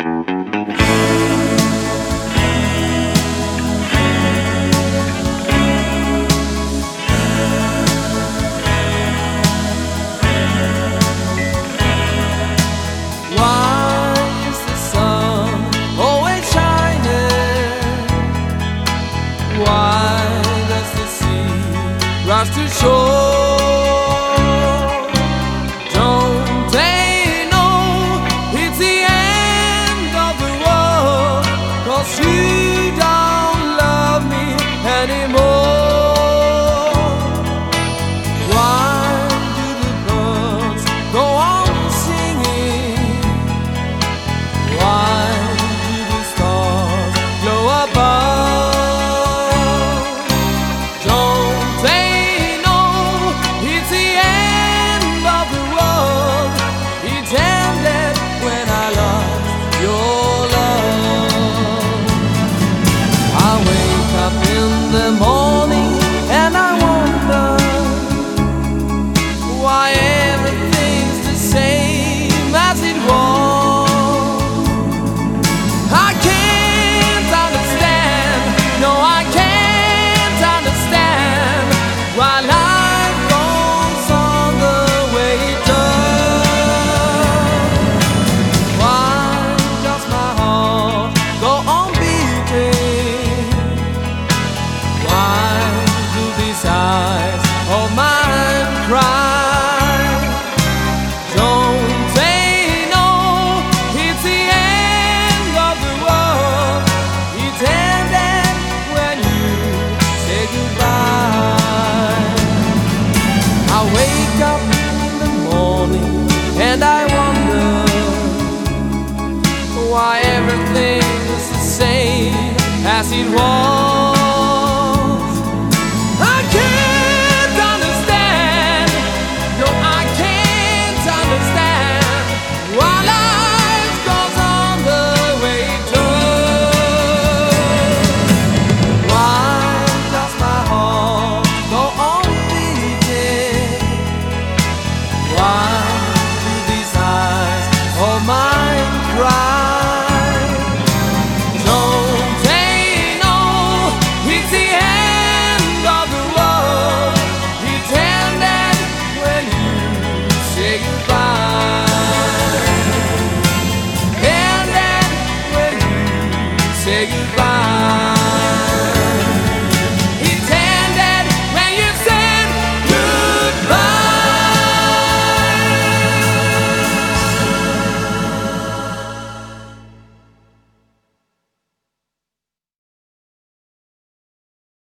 Why does the sea rise to shore? Don't they know it's the end of the world? 'Cause you don't love me anymore. Why do the birds go on singing? Why do the stars glow above? And I wonder why everything is the same as it was.